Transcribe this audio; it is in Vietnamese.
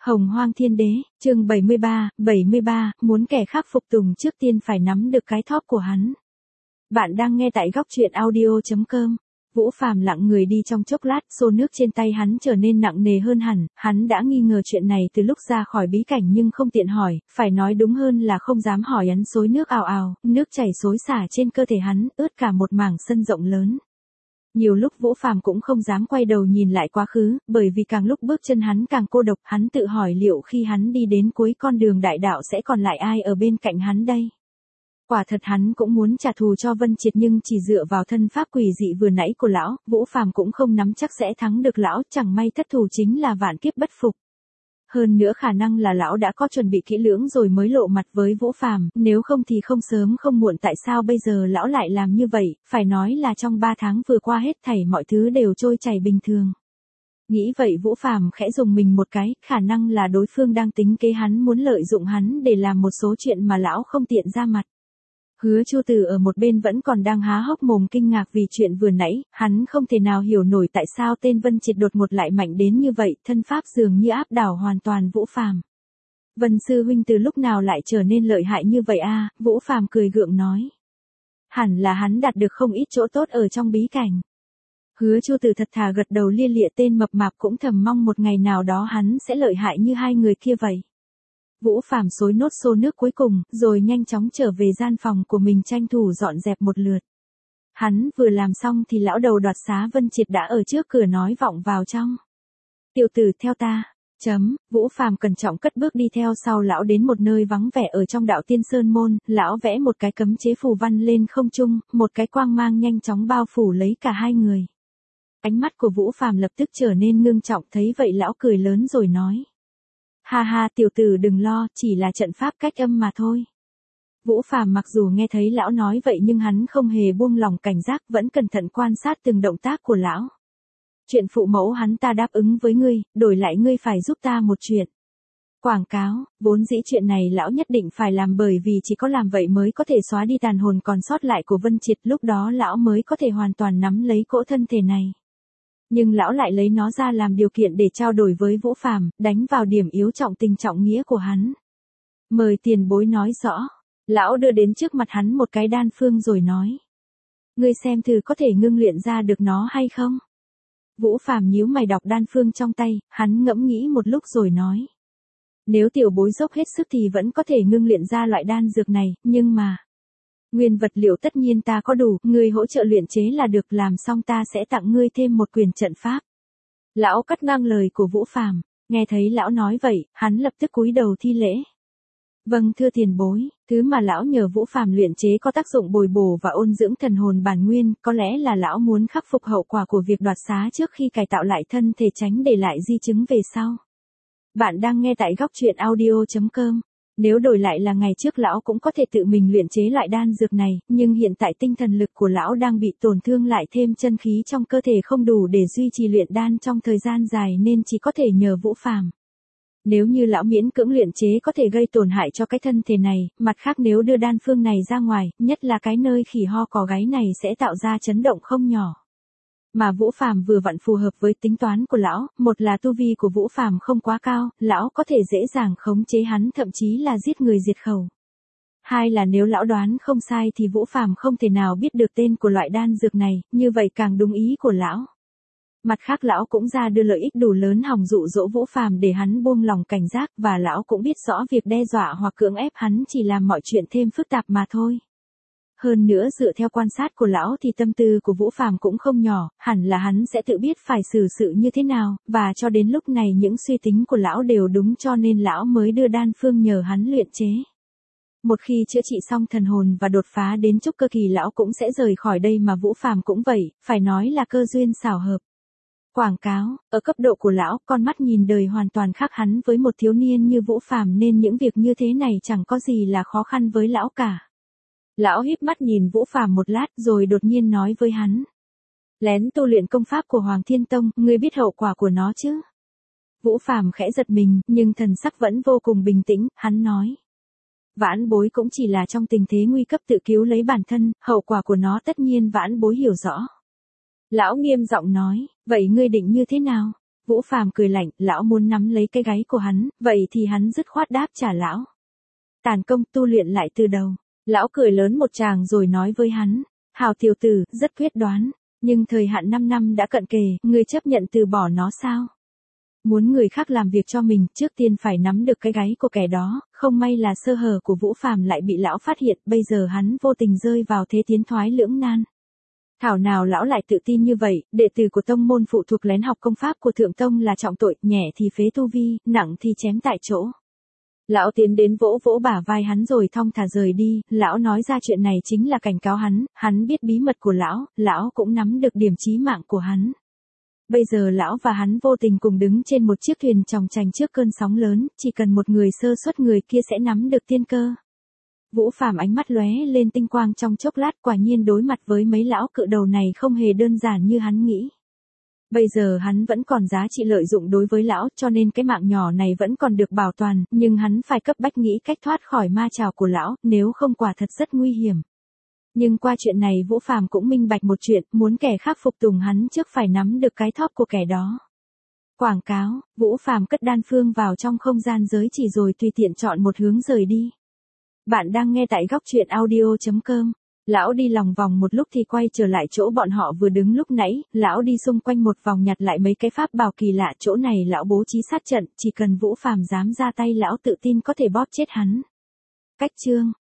Hồng Hoang Thiên Đế, chương 73, muốn kẻ khác phục tùng trước tiên phải nắm được cái thóp của hắn. Bạn đang nghe tại góc truyện audio.com. Vũ Phàm lặng người đi trong chốc lát, xô nước trên tay hắn trở nên nặng nề hơn hẳn, hắn đã nghi ngờ chuyện này từ lúc ra khỏi bí cảnh nhưng không tiện hỏi, phải nói đúng hơn là không dám hỏi hắn. Xối nước ào ào, nước chảy xối xả trên cơ thể hắn, ướt cả một mảng sân rộng lớn. Nhiều lúc Vũ Phàm cũng không dám quay đầu nhìn lại quá khứ, bởi vì càng lúc bước chân hắn càng cô độc, hắn tự hỏi liệu khi hắn đi đến cuối con đường đại đạo sẽ còn lại ai ở bên cạnh hắn đây. Quả thật hắn cũng muốn trả thù cho Vân Triệt nhưng chỉ dựa vào thân pháp quỷ dị vừa nãy của lão, Vũ Phàm cũng không nắm chắc sẽ thắng được lão, chẳng may thất thủ chính là vạn kiếp bất phục. Hơn nữa khả năng là lão đã có chuẩn bị kỹ lưỡng rồi mới lộ mặt với Vũ Phàm, nếu không thì không sớm không muộn. Tại sao bây giờ lão lại làm như vậy, phải nói là trong 3 tháng vừa qua hết thảy mọi thứ đều trôi chảy bình thường. Nghĩ vậy Vũ Phàm khẽ dùng mình một cái, khả năng là đối phương đang tính kế hắn, muốn lợi dụng hắn để làm một số chuyện mà lão không tiện ra mặt. Hứa Chu Từ ở một bên vẫn còn đang há hốc mồm kinh ngạc vì chuyện vừa nãy, hắn không thể nào hiểu nổi tại sao tên Vân Triệt đột ngột lại mạnh đến như vậy, thân pháp dường như áp đảo hoàn toàn Vũ Phàm. Vân sư huynh từ lúc nào lại trở nên lợi hại như vậy a? Vũ Phàm cười gượng nói. Hẳn là hắn đạt được không ít chỗ tốt ở trong bí cảnh. Hứa Chu Từ thật thà gật đầu lia lịa, tên mập mạp cũng thầm mong một ngày nào đó hắn sẽ lợi hại như hai người kia vậy. Vũ Phàm xối nốt xô nước cuối cùng, rồi nhanh chóng trở về gian phòng của mình tranh thủ dọn dẹp một lượt. Hắn vừa làm xong thì lão đầu đoạt xá Vân Triệt đã ở trước cửa nói vọng vào trong. Tiểu tử theo ta. Vũ Phàm cẩn trọng cất bước đi theo sau lão đến một nơi vắng vẻ ở trong đạo Tiên Sơn Môn, lão vẽ một cái cấm chế phù văn lên không trung, một cái quang mang nhanh chóng bao phủ lấy cả hai người. Ánh mắt của Vũ Phàm lập tức trở nên ngưng trọng, thấy vậy lão cười lớn rồi nói. Ha ha, tiểu tử đừng lo, chỉ là trận pháp cách âm mà thôi. Vũ Phàm mặc dù nghe thấy lão nói vậy nhưng hắn không hề buông lòng cảnh giác, vẫn cẩn thận quan sát từng động tác của lão. Chuyện phụ mẫu hắn ta đáp ứng với ngươi, đổi lại ngươi phải giúp ta một chuyện. Quảng cáo, vốn dĩ chuyện này lão nhất định phải làm bởi vì chỉ có làm vậy mới có thể xóa đi tàn hồn còn sót lại của Vân Triệt, lúc đó lão mới có thể hoàn toàn nắm lấy cỗ thân thể này. Nhưng lão lại lấy nó ra làm điều kiện để trao đổi với Vũ Phàm, đánh vào điểm yếu trọng tình trọng nghĩa của hắn. Mời tiền bối nói rõ. Lão đưa đến trước mặt hắn một cái đan phương rồi nói. Ngươi xem thử có thể ngưng luyện ra được nó hay không? Vũ Phàm nhíu mày đọc đan phương trong tay, hắn ngẫm nghĩ một lúc rồi nói. Nếu tiểu bối dốc hết sức thì vẫn có thể ngưng luyện ra loại đan dược này, nhưng mà... Nguyên vật liệu tất nhiên ta có đủ, ngươi hỗ trợ luyện chế là được, làm xong ta sẽ tặng ngươi thêm một quyền trận pháp. Lão cắt ngang lời của Vũ Phàm, nghe thấy lão nói vậy, hắn lập tức cúi đầu thi lễ. Vâng thưa tiền bối, thứ mà lão nhờ Vũ Phàm luyện chế có tác dụng bồi bổ và ôn dưỡng thần hồn bản nguyên, có lẽ là lão muốn khắc phục hậu quả của việc đoạt xá trước khi cải tạo lại thân thể, tránh để lại di chứng về sau. Bạn đang nghe tại góc truyện audio.com. Nếu đổi lại là ngày trước lão cũng có thể tự mình luyện chế loại đan dược này, nhưng hiện tại tinh thần lực của lão đang bị tổn thương, lại thêm chân khí trong cơ thể không đủ để duy trì luyện đan trong thời gian dài nên chỉ có thể nhờ Vũ Phàm. Nếu như lão miễn cưỡng luyện chế có thể gây tổn hại cho cái thân thể này, mặt khác nếu đưa đan phương này ra ngoài, nhất là cái nơi khỉ ho cò gáy này sẽ tạo ra chấn động không nhỏ. Mà Vũ Phàm vừa vặn phù hợp với tính toán của lão, một là tu vi của Vũ Phàm không quá cao, lão có thể dễ dàng khống chế hắn, thậm chí là giết người diệt khẩu. Hai là nếu lão đoán không sai thì Vũ Phàm không thể nào biết được tên của loại đan dược này, như vậy càng đúng ý của lão. Mặt khác lão cũng ra đưa lợi ích đủ lớn hòng dụ dỗ Vũ Phàm để hắn buông lòng cảnh giác, và lão cũng biết rõ việc đe dọa hoặc cưỡng ép hắn chỉ làm mọi chuyện thêm phức tạp mà thôi. Hơn nữa dựa theo quan sát của lão thì tâm tư của Vũ Phàm cũng không nhỏ, hẳn là hắn sẽ tự biết phải xử sự như thế nào, và cho đến lúc này những suy tính của lão đều đúng, cho nên lão mới đưa đan phương nhờ hắn luyện chế. Một khi chữa trị xong thần hồn và đột phá đến trúc cơ kỳ lão cũng sẽ rời khỏi đây, mà Vũ Phàm cũng vậy, phải nói là cơ duyên xảo hợp. Quảng cáo, ở cấp độ của lão, con mắt nhìn đời hoàn toàn khác hắn với một thiếu niên như Vũ Phàm nên những việc như thế này chẳng có gì là khó khăn với lão cả. Lão híp mắt nhìn Vũ Phàm một lát rồi đột nhiên nói với hắn. Lén tu luyện công pháp của Hoàng Thiên Tông, ngươi biết hậu quả của nó chứ? Vũ Phàm khẽ giật mình, nhưng thần sắc vẫn vô cùng bình tĩnh, hắn nói. Vãn bối cũng chỉ là trong tình thế nguy cấp tự cứu lấy bản thân, hậu quả của nó tất nhiên vãn bối hiểu rõ. Lão nghiêm giọng nói, vậy ngươi định như thế nào? Vũ Phàm cười lạnh, lão muốn nắm lấy cái gáy của hắn, vậy thì hắn dứt khoát đáp trả lão. Tàn công tu luyện lại từ đầu. Lão cười lớn một tràng rồi nói với hắn. Hào tiểu tử, rất quyết đoán. Nhưng thời hạn 5 năm đã cận kề, ngươi chấp nhận từ bỏ nó sao? Muốn người khác làm việc cho mình, trước tiên phải nắm được cái gáy của kẻ đó, không may là sơ hở của Vũ Phàm lại bị lão phát hiện, bây giờ hắn vô tình rơi vào thế tiến thoái lưỡng nan. Thảo nào lão lại tự tin như vậy, đệ tử của tông môn phụ thuộc lén học công pháp của thượng tông là trọng tội, nhẹ thì phế tu vi, nặng thì chém tại chỗ. Lão tiến đến vỗ vỗ bả vai hắn rồi thong thả rời đi, lão nói ra chuyện này chính là cảnh cáo hắn biết bí mật của lão cũng nắm được điểm chí mạng của hắn. Bây giờ lão và hắn vô tình cùng đứng trên một chiếc thuyền chòng chành trước cơn sóng lớn, chỉ cần một người sơ suất người kia sẽ nắm được tiên cơ. Vũ Phàm ánh mắt lóe lên tinh quang trong chốc lát, quả nhiên đối mặt với mấy lão cự đầu này không hề đơn giản như hắn nghĩ. Bây giờ hắn vẫn còn giá trị lợi dụng đối với lão, cho nên cái mạng nhỏ này vẫn còn được bảo toàn, nhưng hắn phải cấp bách nghĩ cách thoát khỏi ma trào của lão, nếu không quả thật rất nguy hiểm. Nhưng qua chuyện này Vũ Phàm cũng minh bạch một chuyện, muốn kẻ khác phục tùng hắn trước phải nắm được cái thóp của kẻ đó. Quảng cáo, Vũ Phàm cất đan phương vào trong không gian giới chỉ rồi tùy tiện chọn một hướng rời đi. Bạn đang nghe tại góc truyện audio.com. Lão đi lòng vòng một lúc thì quay trở lại chỗ bọn họ vừa đứng lúc nãy, lão đi xung quanh một vòng nhặt lại mấy cái pháp bảo kỳ lạ, chỗ này lão bố trí sát trận, chỉ cần Vũ Phàm dám ra tay lão tự tin có thể bóp chết hắn. Cách chương